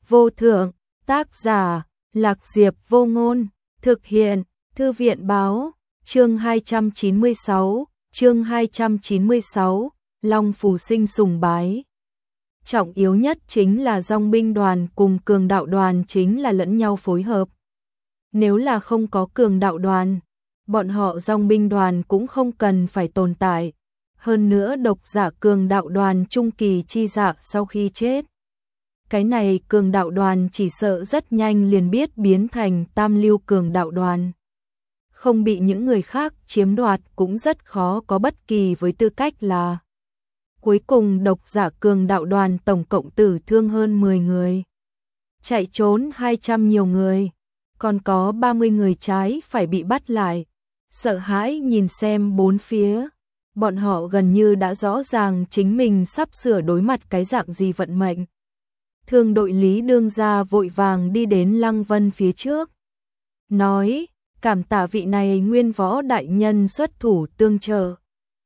vô thượng, tác giả, Lạc Diệp Vô Ngôn, thực hiện, Thư viện báo, chương 296, Long Phù Sinh sùng bái. Trọng yếu nhất chính là dòng binh đoàn cùng cường đạo đoàn chính là lẫn nhau phối hợp. Nếu là không có cường đạo đoàn, bọn họ dòng binh đoàn cũng không cần phải tồn tại. Hơn nữa độc giả cường đạo đoàn trung kỳ chi dạ sau khi chết. Cái này cường đạo đoàn chỉ sợ rất nhanh liền biết biến thành tam lưu cường đạo đoàn. Không bị những người khác chiếm đoạt cũng rất khó có bất kỳ với tư cách là. Cuối cùng độc giả cường đạo đoàn tổng cộng tử thương hơn 10 người. Chạy trốn 200 nhiều người. Còn có 30 người trái phải bị bắt lại. Sợ hãi nhìn xem bốn phía. Bọn họ gần như đã rõ ràng chính mình sắp sửa đối mặt cái dạng gì vận mệnh. Thương đội Lý Đương Gia vội vàng đi đến Lăng Vân phía trước. Nói, cảm tạ vị này nguyên võ đại nhân xuất thủ tương trợ.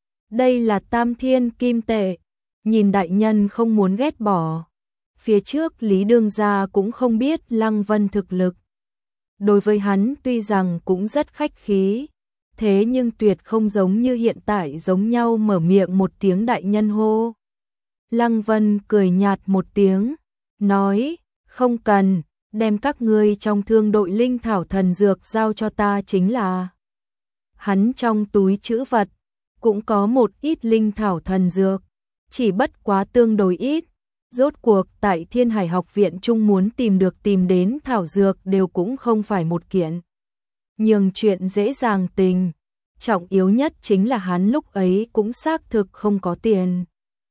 Đây là tam thiên kim tệ, nhìn đại nhân không muốn ghét bỏ. Phía trước Lý Đương Gia cũng không biết Lăng Vân thực lực. Đối với hắn tuy rằng cũng rất khách khí, thế nhưng tuyệt không giống như hiện tại giống nhau mở miệng một tiếng đại nhân hô. Lăng Vân cười nhạt một tiếng, nói, không cần, đem các ngươi trong thương đội linh thảo thần dược giao cho ta chính là. Hắn trong túi trữ vật, cũng có một ít linh thảo thần dược, chỉ bất quá tương đối ít. Rốt cuộc tại Thiên Hải học viện chung muốn tìm đến thảo dược đều cũng không phải một kiện. Nhưng chuyện dễ dàng tình, trọng yếu nhất chính là hắn lúc ấy cũng xác thực không có tiền.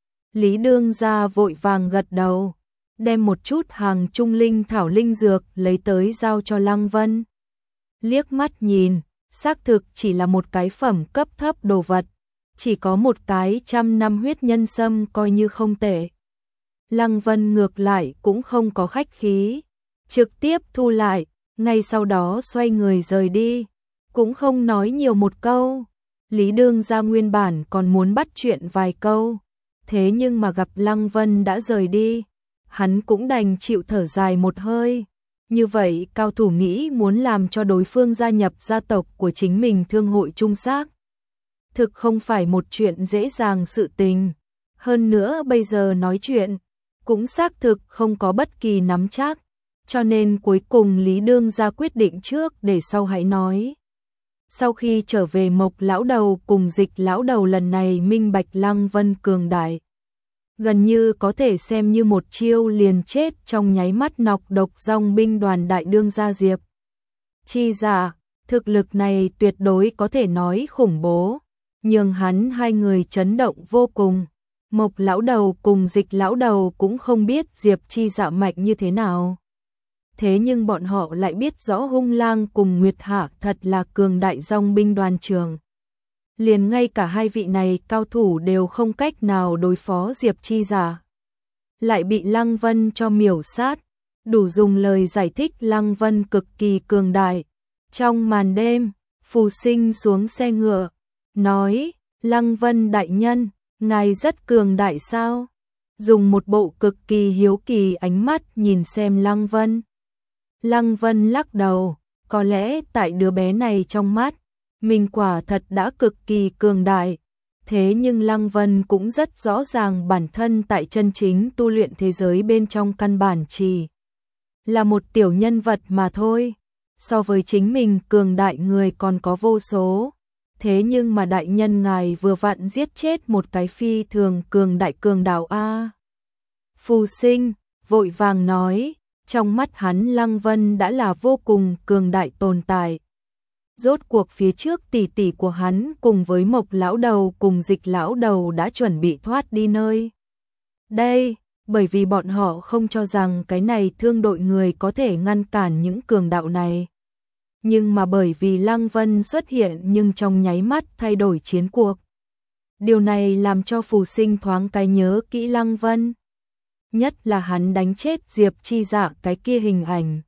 Lý Đương Gia vội vàng gật đầu, đem một chút hàng trung linh thảo linh dược lấy tới giao cho Lăng Vân. Liếc mắt nhìn, xác thực chỉ là một cái phẩm cấp thấp đồ vật, chỉ có một cái 100 năm huyết nhân sâm coi như không tệ. Lăng Vân ngược lại cũng không có khách khí, trực tiếp thu lại, ngay sau đó xoay người rời đi, cũng không nói nhiều một câu. Lý Đương Gia nguyên bản còn muốn bắt chuyện vài câu, thế nhưng mà gặp Lăng Vân đã rời đi, hắn cũng đành chịu thở dài một hơi. Như vậy cao thủ nghĩ muốn làm cho đối phương gia nhập gia tộc của chính mình thương hội trung xác. Thực không phải một chuyện dễ dàng sự tình, hơn nữa bây giờ nói chuyện cũng xác thực không có bất kỳ nắm chắc, cho nên cuối cùng Lý Đương Gia quyết định trước để sau hãy nói. Sau khi trở về Mộc lão đầu cùng Dịch lão đầu lần này minh bạch Lăng Vân cường đại, gần như có thể xem như một chiêu liền chết trong nháy mắt nọc độc dòng binh đoàn đại đương gia Diệp. Chi dạ, thực lực này tuyệt đối có thể nói khủng bố, nhưng hắn hai người chấn động vô cùng. Mộc lão đầu cùng Dịch lão đầu cũng không biết Diệp Chi dạ mạnh như thế nào. Thế nhưng bọn họ lại biết rõ Hung Lang cùng Nguyệt Hạ thật là cường đại dòng binh đoàn trường. Liền ngay cả hai vị này cao thủ đều không cách nào đối phó Diệp Chi dạ. Lại bị Lăng Vân cho miểu sát, đủ dùng lời giải thích Lăng Vân cực kỳ cường đại. Trong màn đêm, Phù Sinh xuống xe ngựa, nói, Lăng Vân đại nhân, ngài rất cường đại sao? Dùng một bộ cực kỳ hiếu kỳ ánh mắt nhìn xem Lăng Vân. Lăng Vân lắc đầu, có lẽ tại đứa bé này trong mắt, mình quả thật đã cực kỳ cường đại. Thế nhưng Lăng Vân cũng rất rõ ràng bản thân tại chân chính tu luyện thế giới bên trong căn bản chỉ là một tiểu nhân vật mà thôi. So với chính mình cường đại người còn có vô số. Thế nhưng mà đại nhân ngài vừa vặn giết chết một cái phi thường cường đại cường đạo a. Phù Sinh vội vàng nói, trong mắt hắn Lăng Vân đã là vô cùng cường đại tồn tại. Rốt cuộc phía trước tỷ tỷ của hắn cùng với Mộc lão đầu cùng Dịch lão đầu đã chuẩn bị thoát đi nơi đây, bởi vì bọn họ không cho rằng cái này thương đội người có thể ngăn cản những cường đạo này. Nhưng mà bởi vì Lăng Vân xuất hiện nhưng trong nháy mắt thay đổi chiến cuộc. Điều này làm cho Phù Sinh thoáng cái nhớ kỹ Lăng Vân. Nhất là hắn đánh chết Diệp Chi dạ cái kia hình ảnh.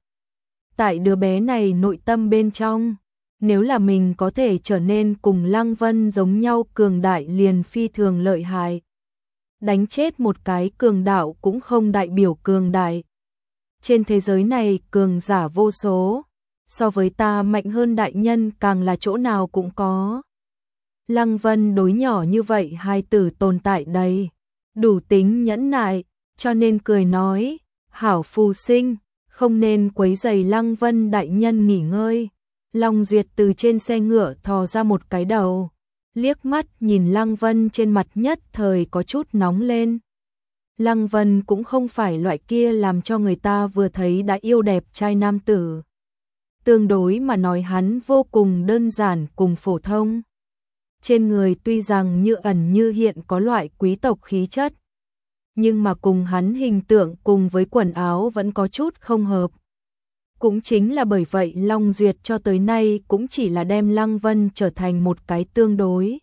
Tại đứa bé này nội tâm bên trong, nếu là mình có thể trở nên cùng Lăng Vân giống nhau cường đại liền phi thường lợi hại. Đánh chết một cái cường đạo cũng không đại biểu cường đại. Trên thế giới này cường giả vô số, so với ta mạnh hơn đại nhân càng là chỗ nào cũng có. Lăng Vân đối nhỏ như vậy hai tử tồn tại đây, đủ tính nhẫn nại, cho nên cười nói, hảo phù sinh, không nên quấy rầy Lăng Vân đại nhân nghỉ ngơi. Long Duyệt từ trên xe ngựa thò ra một cái đầu, liếc mắt nhìn Lăng Vân, trên mặt nhất thời có chút nóng lên. Lăng Vân cũng không phải loại kia làm cho người ta vừa thấy đã yêu đẹp trai nam tử. Tương đối mà nói hắn vô cùng đơn giản cùng phổ thông. Trên người tuy rằng như ẩn như hiện có loại quý tộc khí chất, nhưng mà cùng hắn hình tượng cùng với quần áo vẫn có chút không hợp. Cũng chính là bởi vậy Long Duyệt cho tới nay cũng chỉ là đem Lăng Vân trở thành một cái tương đối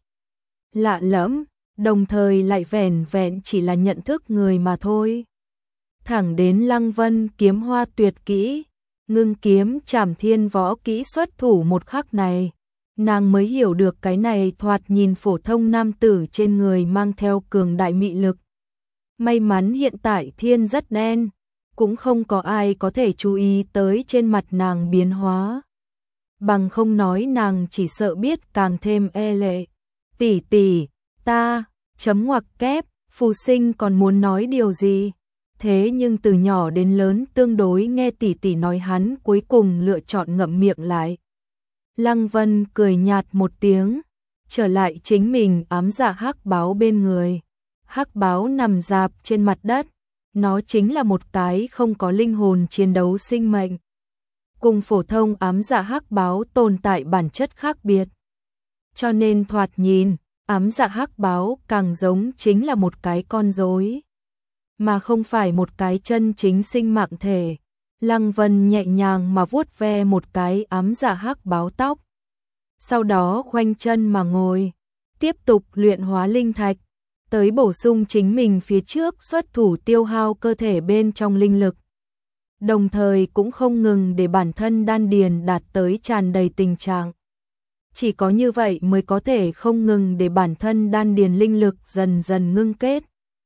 lạ lẫm, đồng thời lại vẻn vẹn chỉ là nhận thức người mà thôi. Thẳng đến Lăng Vân kiếm hoa tuyệt kỹ, ngưng kiếm trảm thiên võ kỹ xuất thủ một khắc này, nàng mới hiểu được cái này thoạt nhìn phổ thông nam tử trên người mang theo cường đại mị lực. May mắn hiện tại thiên rất đen, cũng không có ai có thể chú ý tới trên mặt nàng biến hóa. Bằng không nói nàng chỉ sợ biết càng thêm e lệ. Tỷ tỷ, ta, chấm ngoặc kép, phù sinh còn muốn nói điều gì? Thế nhưng từ nhỏ đến lớn tương đối nghe tỷ tỷ nói, hắn cuối cùng lựa chọn ngậm miệng lại. Lăng Vân cười nhạt một tiếng, trở lại chính mình ám dạ hắc báo bên người. Hắc báo nằm rạp trên mặt đất, nó chính là một cái không có linh hồn chiến đấu sinh mệnh. Cùng phổ thông ám dạ hắc báo tồn tại bản chất khác biệt. Cho nên thoạt nhìn, ám dạ hắc báo càng giống chính là một cái con rối, mà không phải một cái chân chính sinh mạng thể. Lăng Vân nhẹ nhàng mà vuốt ve một cái ám dạ hắc báo tóc. Sau đó khoanh chân mà ngồi, tiếp tục luyện hóa linh thạch, tới bổ sung chính mình phía trước xuất thủ tiêu hao cơ thể bên trong linh lực. Đồng thời cũng không ngừng để bản thân đan điền đạt tới tràn đầy tình trạng. Chỉ có như vậy mới có thể không ngừng để bản thân đan điền linh lực dần dần ngưng kết.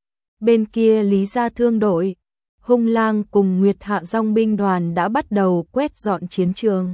Bên kia Lý Gia Thương đội, Hung Lang cùng Nguyệt Hạ Dòng binh đoàn đã bắt đầu quét dọn chiến trường.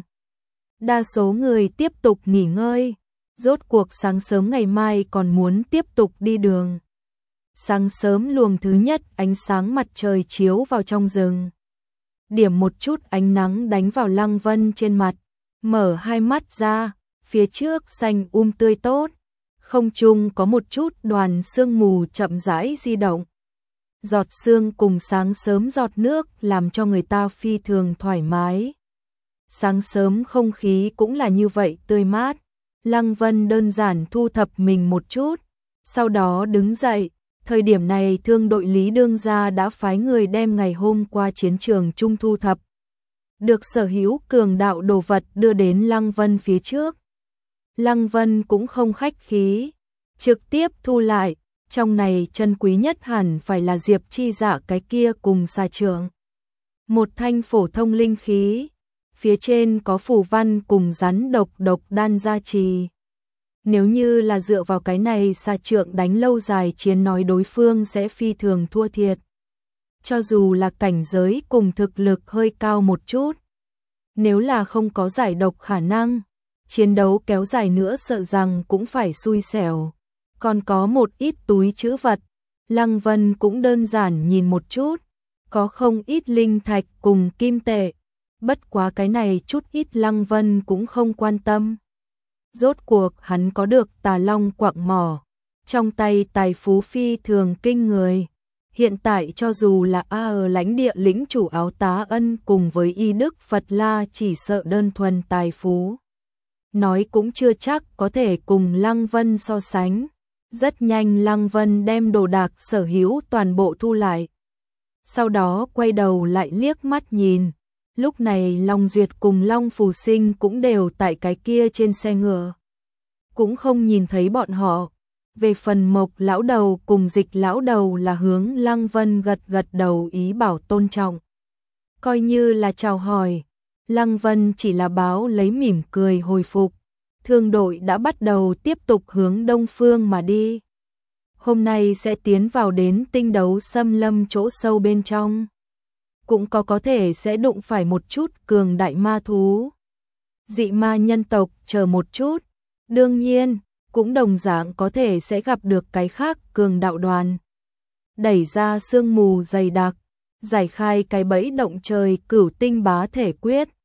Đa số người tiếp tục nghỉ ngơi, rốt cuộc sáng sớm ngày mai còn muốn tiếp tục đi đường. Sáng sớm luồng thứ nhất ánh sáng mặt trời chiếu vào trong rừng. Điểm một chút ánh nắng đánh vào Lăng Vân trên mặt, mở hai mắt ra, phía trước xanh tươi tốt, không trung có một chút đoàn sương mù chậm rãi di động. Giọt sương cùng sáng sớm giọt nước làm cho người ta phi thường thoải mái. Sáng sớm không khí cũng là như vậy tươi mát. Lăng Vân đơn giản thu thập mình một chút, sau đó đứng dậy. Thời điểm này Thương đội Lý Đương gia đã phái người đem ngày hôm qua chiến trường chung thu thập được sở hữu cường đạo đồ vật đưa đến Lăng Vân phía trước. Lăng Vân cũng không khách khí, trực tiếp thu lại. Trong này chân quý nhất hẳn phải là Diệp Chi Dạ cái kia cùng xà trượng. Một thanh phổ thông linh khí, phía trên có phù văn cùng rắn độc đan gia trì. Nếu như là dựa vào cái này xà trượng đánh lâu dài chiến, nói đối phương sẽ phi thường thua thiệt. Cho dù là cảnh giới cùng thực lực hơi cao một chút, nếu là không có giải độc khả năng, chiến đấu kéo dài nữa sợ rằng cũng phải xui xẻo. Còn có một ít túi trữ vật, Lăng Vân cũng đơn giản nhìn một chút, có không ít linh thạch cùng kim tệ. Bất quá cái này chút ít Lăng Vân cũng không quan tâm. Rốt cuộc hắn có được Tà Long quặng mỏ, trong tay tài phú phi thường kinh người. Hiện tại cho dù là ở lãnh địa lĩnh chủ Áo Tá Ân cùng với Y Đức Phật La chỉ sợ đơn thuần tài phú, nói cũng chưa chắc có thể cùng Lăng Vân so sánh. Rất nhanh Lăng Vân đem đồ đạc sở hữu toàn bộ thu lại. Sau đó quay đầu lại liếc mắt nhìn. Lúc này Long Duyệt cùng Long Phù Sinh cũng đều tại cái kia trên xe ngựa. Cũng không nhìn thấy bọn họ. Về phần Mộc lão đầu cùng Dịch lão đầu là hướng Lăng Vân gật đầu ý bảo tôn trọng. Coi như là chào hỏi. Lăng Vân chỉ là báo lấy mỉm cười hồi phục. Thương đội đã bắt đầu tiếp tục hướng đông phương mà đi. Hôm nay sẽ tiến vào đến tinh đấu xâm lâm chỗ sâu bên trong. cũng có thể sẽ đụng phải một chút cường đại ma thú. Dị ma nhân tộc chờ một chút, đương nhiên, cũng đồng dạng có thể sẽ gặp được cái khác cường đạo đoàn. Đẩy ra sương mù dày đặc, giải khai cái bẫy động trời cửu tinh bá thể quyết.